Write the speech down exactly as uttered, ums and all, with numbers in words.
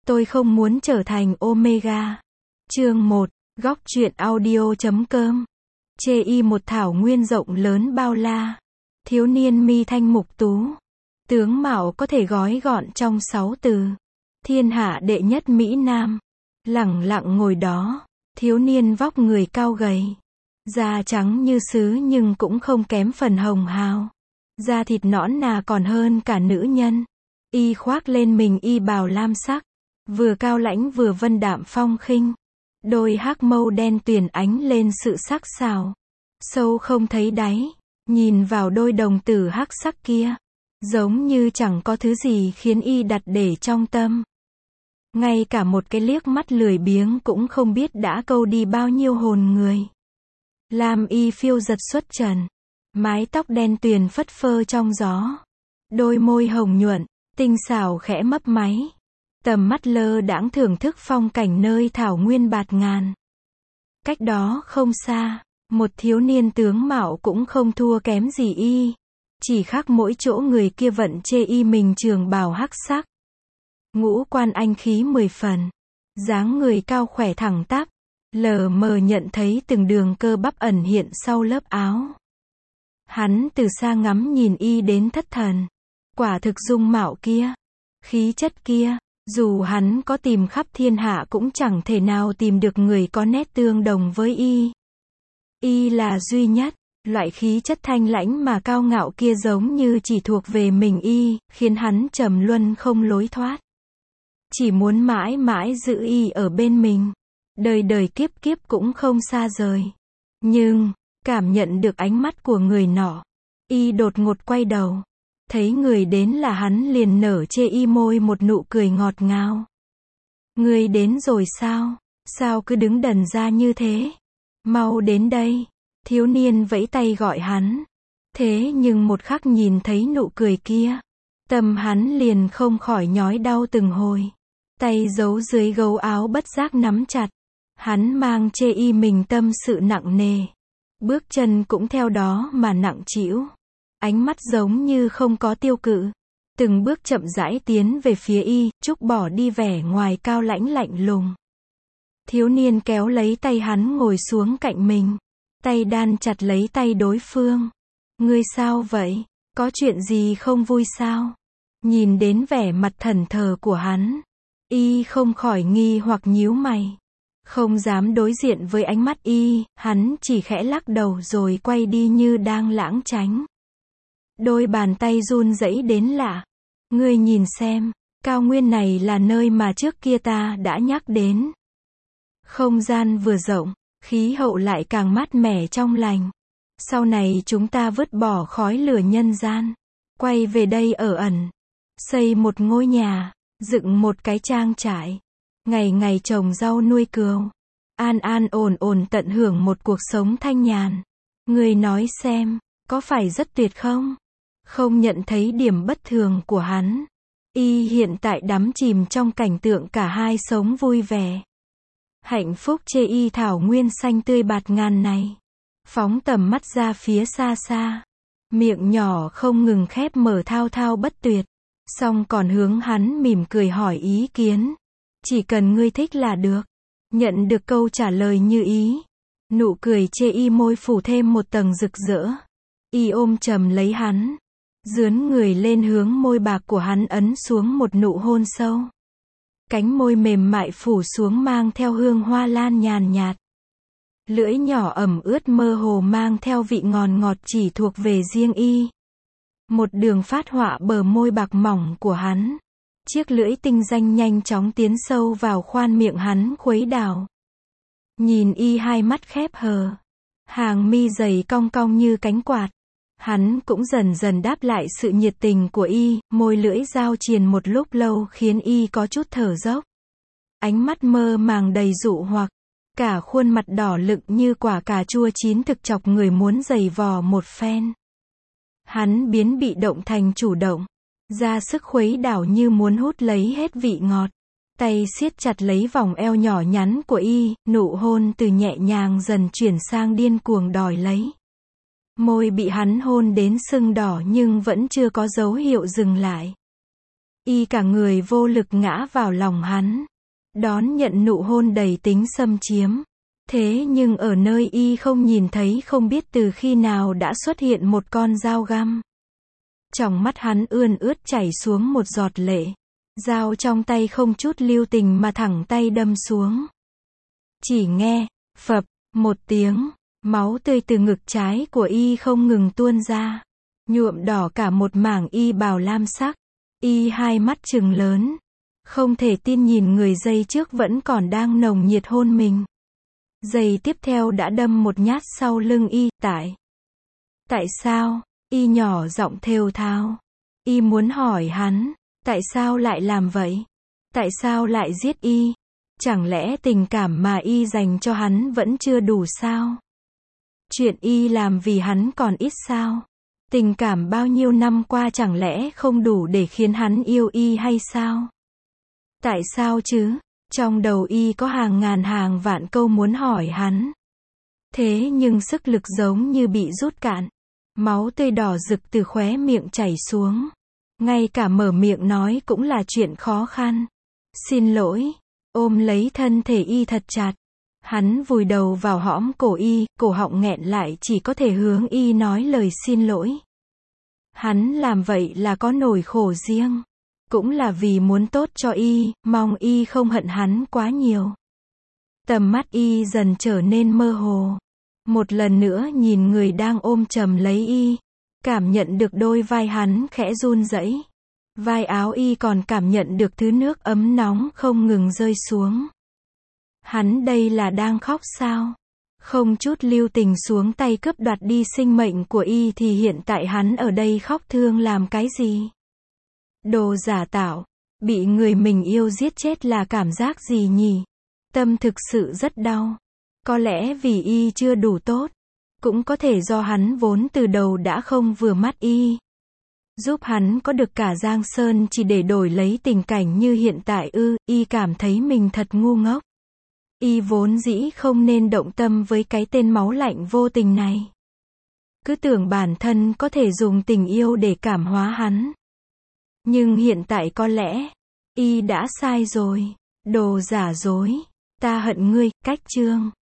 Tôi không muốn trở thành Omega. Chương một, góc truyện audio chấm com. Chê y một thảo nguyên rộng lớn bao la. Thiếu niên mi thanh mục tú. Tướng mạo có thể gói gọn trong sáu từ. Thiên hạ đệ nhất Mỹ Nam. Lẳng lặng ngồi đó. Thiếu niên vóc người cao gầy. Da trắng như sứ nhưng cũng không kém phần hồng hào. Da thịt nõn nà còn hơn cả nữ nhân. Y khoác lên mình y bào lam sắc. Vừa cao lãnh vừa vân đạm phong khinh. Đôi hắc mâu đen tuyền ánh lên sự sắc sảo. Sâu không thấy đáy. Nhìn vào đôi đồng tử hắc sắc kia. Giống như chẳng có thứ gì khiến y đặt để trong tâm. Ngay cả một cái liếc mắt lười biếng cũng không biết đã câu đi bao nhiêu hồn người. Lam y phiêu giật xuất trần. Mái tóc đen tuyền phất phơ trong gió. Đôi môi hồng nhuận, tinh xảo khẽ mấp máy. Tầm mắt lơ đãng thưởng thức phong cảnh nơi thảo nguyên bạt ngàn. Cách đó không xa, một thiếu niên tướng mạo cũng không thua kém gì y. Chỉ khác mỗi chỗ người kia vận chê y mình trường bào hắc sắc. Ngũ quan anh khí mười phần. Dáng người cao khỏe thẳng tắp. Lờ mờ nhận thấy từng đường cơ bắp ẩn hiện sau lớp áo. Hắn từ xa ngắm nhìn y đến thất thần. Quả thực dung mạo kia, khí chất kia, dù hắn có tìm khắp thiên hạ cũng chẳng thể nào tìm được người có nét tương đồng với y. Y là duy nhất, loại khí chất thanh lãnh mà cao ngạo kia giống như chỉ thuộc về mình y, khiến hắn trầm luân không lối thoát. Chỉ muốn mãi mãi giữ y ở bên mình. Đời đời kiếp kiếp cũng không xa rời. Nhưng, cảm nhận được ánh mắt của người nọ. Y đột ngột quay đầu. Thấy người đến là hắn liền nở chê y môi một nụ cười ngọt ngào. Người đến rồi sao? Sao cứ đứng đần ra như thế? Mau đến đây. Thiếu niên vẫy tay gọi hắn. Thế nhưng một khắc nhìn thấy nụ cười kia. Tâm hắn liền không khỏi nhói đau từng hồi. Tay giấu dưới gấu áo bất giác nắm chặt. Hắn mang chê y mình tâm sự nặng nề. Bước chân cũng theo đó mà nặng trĩu. Ánh mắt giống như không có tiêu cự. Từng bước chậm rãi tiến về phía y, trút bỏ đi vẻ ngoài cao lãnh lạnh lùng. Thiếu niên kéo lấy tay hắn ngồi xuống cạnh mình. Tay đan chặt lấy tay đối phương. Ngươi sao vậy? Có chuyện gì không vui sao? Nhìn đến vẻ mặt thẫn thờ của hắn. Y không khỏi nghi hoặc nhíu mày. Không dám đối diện với ánh mắt y, hắn chỉ khẽ lắc đầu rồi quay đi như đang lãng tránh. Đôi bàn tay run rẩy đến lạ. Ngươi nhìn xem, cao nguyên này là nơi mà trước kia ta đã nhắc đến. Không gian vừa rộng, khí hậu lại càng mát mẻ trong lành. Sau này chúng ta vứt bỏ khói lửa nhân gian, quay về đây ở ẩn, xây một ngôi nhà, dựng một cái trang trại, ngày ngày trồng rau nuôi cừu, an an ổn ổn tận hưởng một cuộc sống thanh nhàn. Ngươi nói xem, có phải rất tuyệt không? Không nhận thấy điểm bất thường của hắn. Y hiện tại đắm chìm trong cảnh tượng cả hai sống vui vẻ. Hạnh phúc chê y thảo nguyên xanh tươi bạt ngàn này. Phóng tầm mắt ra phía xa xa. Miệng nhỏ không ngừng khép mở thao thao bất tuyệt. Xong còn hướng hắn mỉm cười hỏi ý kiến. Chỉ cần ngươi thích là được. Nhận được câu trả lời như ý. Nụ cười chê y môi phủ thêm một tầng rực rỡ. Y ôm chầm lấy hắn. Dướn người lên hướng môi bạc của hắn ấn xuống một nụ hôn sâu. Cánh môi mềm mại phủ xuống mang theo hương hoa lan nhàn nhạt. Lưỡi nhỏ ẩm ướt mơ hồ mang theo vị ngọt ngọt chỉ thuộc về riêng y. Một đường phát họa bờ môi bạc mỏng của hắn. Chiếc lưỡi tinh danh nhanh chóng tiến sâu vào khoan miệng hắn khuấy đảo. Nhìn y hai mắt khép hờ. Hàng mi dày cong cong như cánh quạt. Hắn cũng dần dần đáp lại sự nhiệt tình của y, môi lưỡi giao triền một lúc lâu khiến y có chút thở dốc. Ánh mắt mơ màng đầy dụ hoặc, cả khuôn mặt đỏ lựng như quả cà chua chín thực chọc người muốn giày vò một phen. Hắn biến bị động thành chủ động, ra sức khuấy đảo như muốn hút lấy hết vị ngọt. Tay siết chặt lấy vòng eo nhỏ nhắn của y, nụ hôn từ nhẹ nhàng dần chuyển sang điên cuồng đòi lấy. Môi bị hắn hôn đến sưng đỏ nhưng vẫn chưa có dấu hiệu dừng lại. Y cả người vô lực ngã vào lòng hắn, đón nhận nụ hôn đầy tính xâm chiếm. Thế nhưng ở nơi Y không nhìn thấy không biết từ khi nào đã xuất hiện một con dao găm. Trong mắt hắn ươn ướt chảy xuống một giọt lệ. Dao trong tay không chút lưu tình mà thẳng tay đâm xuống. Chỉ nghe, phập, một tiếng, máu tươi từ ngực trái của Y không ngừng tuôn ra, nhuộm đỏ cả một mảng y bào lam sắc. Y hai mắt trừng lớn, không thể tin nhìn người giây trước vẫn còn đang nồng nhiệt hôn mình. Giây tiếp theo đã đâm một nhát sau lưng Y, tại. Tại sao? Y nhỏ giọng thều thào. Y muốn hỏi hắn, tại sao lại làm vậy? Tại sao lại giết Y? Chẳng lẽ tình cảm mà Y dành cho hắn vẫn chưa đủ sao? Chuyện Y làm vì hắn còn ít sao? Tình cảm bao nhiêu năm qua chẳng lẽ không đủ để khiến hắn yêu Y hay sao? Tại sao chứ? Trong đầu Y có hàng ngàn hàng vạn câu muốn hỏi hắn. Thế nhưng sức lực giống như bị rút cạn. Máu tươi đỏ rực từ khóe miệng chảy xuống. Ngay cả mở miệng nói cũng là chuyện khó khăn. Xin lỗi. Ôm lấy thân thể Y thật chặt. Hắn vùi đầu vào hõm cổ Y, cổ họng nghẹn lại chỉ có thể hướng Y nói lời xin lỗi. Hắn làm vậy là có nỗi khổ riêng. Cũng là vì muốn tốt cho Y, mong Y không hận hắn quá nhiều. Tầm mắt Y dần trở nên mơ hồ. Một lần nữa nhìn người đang ôm chầm lấy Y. Cảm nhận được đôi vai hắn khẽ run rẩy. Vai áo Y còn cảm nhận được thứ nước ấm nóng không ngừng rơi xuống. Hắn đây là đang khóc sao? Không chút lưu tình xuống tay cướp đoạt đi sinh mệnh của Y thì hiện tại hắn ở đây khóc thương làm cái gì? Đồ giả tạo, bị người mình yêu giết chết là cảm giác gì nhỉ? Tâm thực sự rất đau. Có lẽ vì Y chưa đủ tốt. Cũng có thể do hắn vốn từ đầu đã không vừa mắt Y. Giúp hắn có được cả Giang Sơn chỉ để đổi lấy tình cảnh như hiện tại ư, Y cảm thấy mình thật ngu ngốc. Y vốn dĩ không nên động tâm với cái tên máu lạnh vô tình này. Cứ tưởng bản thân có thể dùng tình yêu để cảm hóa hắn. Nhưng hiện tại có lẽ, Y đã sai rồi. Đồ giả dối. Ta hận ngươi, cách chương.